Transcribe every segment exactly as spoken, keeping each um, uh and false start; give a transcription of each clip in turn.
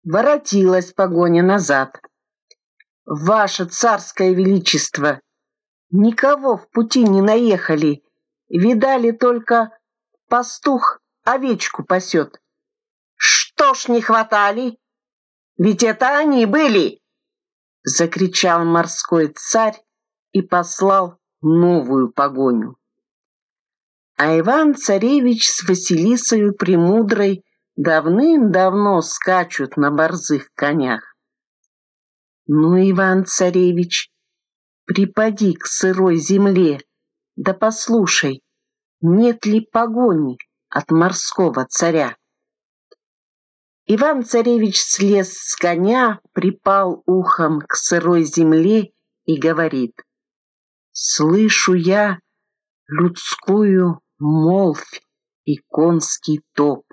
Воротилась погоня назад. «Ваше царское величество, никого в пути не наехали, видали только пастух овечку пасет». «Что ж не хватали? Ведь это они были!» — закричал морской царь и послал новую погоню. А Иван-царевич с Василисою Премудрой давным-давно скачут на борзых конях. Ну, Иван-царевич, припади к сырой земле, да послушай, нет ли погони от морского царя. Иван-царевич слез с коня, припал ухом к сырой земле и говорит: «Слышу я людскую молвь и конский топ».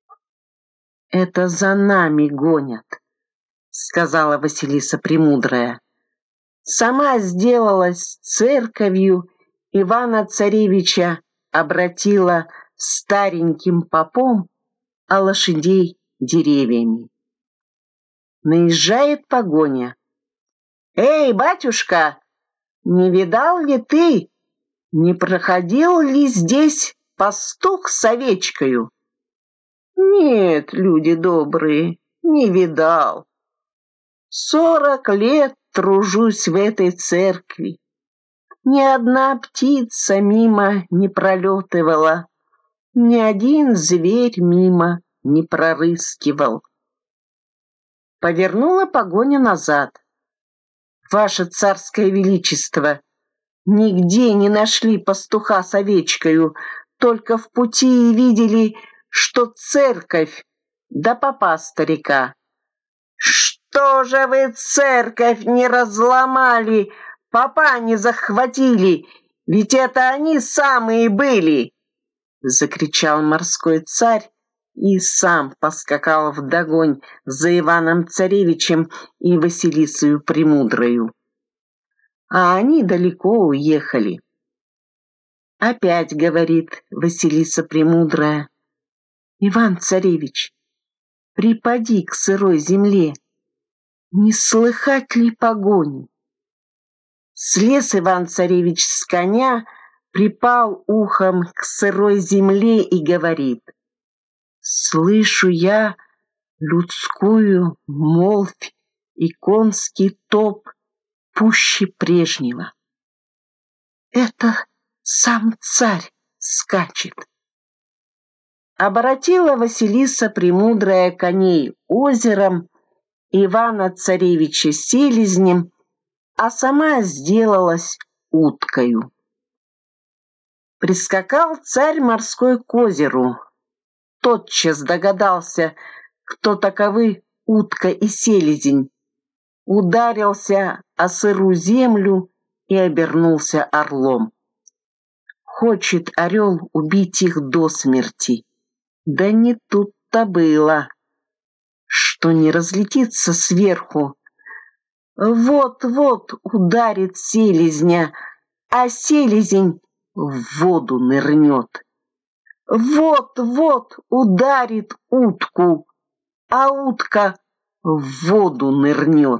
«Это за нами гонят», — сказала Василиса Премудрая. Сама сделалась церковью, Ивана-царевича обратила стареньким попом, а лошадей деревьями. Наезжает погоня. «Эй, батюшка, не видал ли ты, не проходил ли здесь пастух с овечкою?» «Нет, люди добрые, не видал. Сорок лет тружусь в этой церкви. Ни одна птица мимо не пролетывала, ни один зверь мимо не прорыскивал». Повернула погоня назад. «Ваше царское величество, нигде не нашли пастуха с овечкою, только в пути и видели, что церковь да попа старика». «Что же вы церковь не разломали, попа не захватили? Ведь это они самые были!» — закричал морской царь и сам поскакал вдогонь за Иваном-царевичем и Василисою Премудрою. А они далеко уехали. Опять говорит Василиса Премудрая: «Иван-царевич, припади к сырой земле, не слыхать ли погони?» Слез Иван-царевич с коня, припал ухом к сырой земле и говорит: «Слышу я людскую молвь и конский топ пуще прежнего. Это сам царь скачет». Оборотила Василиса Премудрая коней озером, Ивана-царевича селезнем, а сама сделалась уткою. Прискакал царь морской к озеру. Тотчас догадался, кто таковы утка и селезень, ударился о сырую землю и обернулся орлом. Хочет орел убить их до смерти. Да не тут-то было, что не разлетится сверху. Вот-вот ударит селезня, а селезень в воду нырнет. Вот-вот ударит утку, а утка в воду нырнет.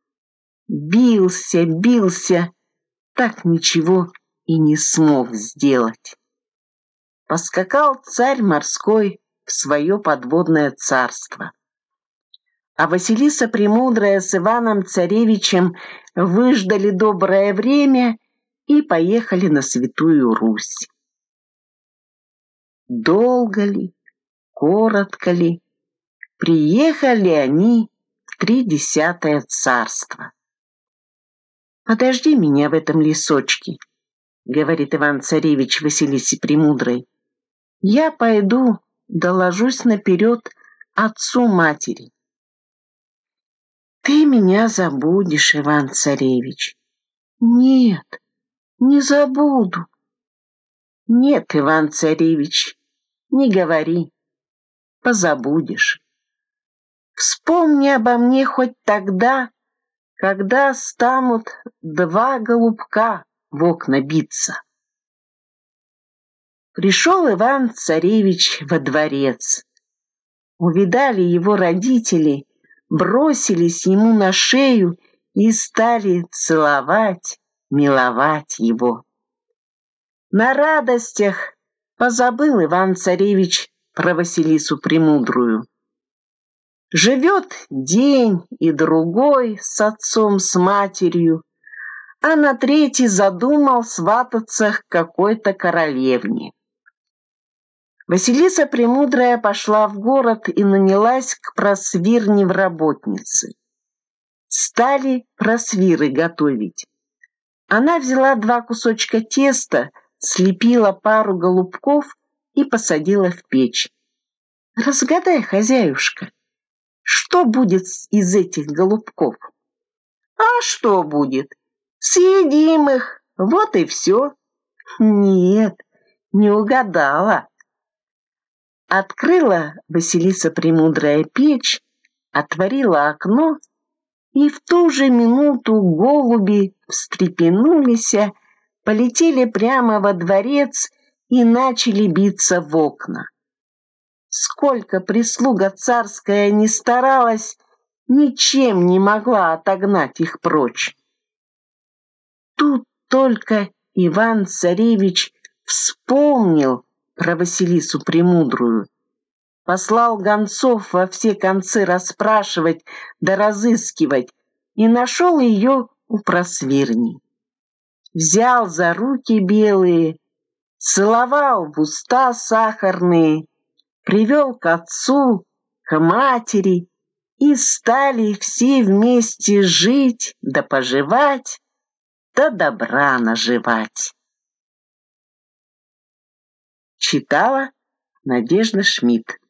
Бился, бился, так ничего и не смог сделать. Поскакал царь морской в свое подводное царство. А Василиса Премудрая с Иваном-царевичем выждали доброе время и поехали на Святую Русь. Долго ли, коротко ли, приехали они в тридесятое царство. «Подожди меня в этом лесочке», — говорит Иван-царевич Василисе Премудрой. «Я пойду доложусь наперед отцу-матери». «Ты меня забудешь, Иван-царевич». «Нет, не забуду». «Нет, Иван-царевич, не говори, позабудешь. Вспомни обо мне хоть тогда, когда станут два голубка в окна биться». Пришел Иван-царевич во дворец. Увидали его родители, бросились ему на шею и стали целовать, миловать его. На радостях позабыл Иван-царевич про Василису Премудрую. Живет день и другой с отцом, с матерью, а на третий задумал свататься к какой-то королевне. Василиса Премудрая пошла в город и нанялась к просвирне в работницы. Стали просвиры готовить. Она взяла два кусочка теста, слепила пару голубков и посадила в печь. Разгадай, хозяюшка, что будет из этих голубков? А что будет? Съедим их, вот и все. Нет, не угадала. Открыла Василиса Премудрая печь, отворила окно, и в ту же минуту голуби встрепенулись, полетели прямо во дворец и начали биться в окна. Сколько прислуга царская ни старалась, ничем не могла отогнать их прочь. Тут только Иван-царевич вспомнил про Василису Премудрую, послал гонцов во все концы расспрашивать да разыскивать и нашел ее у просвирни. Взял за руки белые, целовал в уста сахарные, привел к отцу, к матери, и стали все вместе жить да поживать, да добра наживать. Читала Надежда Шмидт.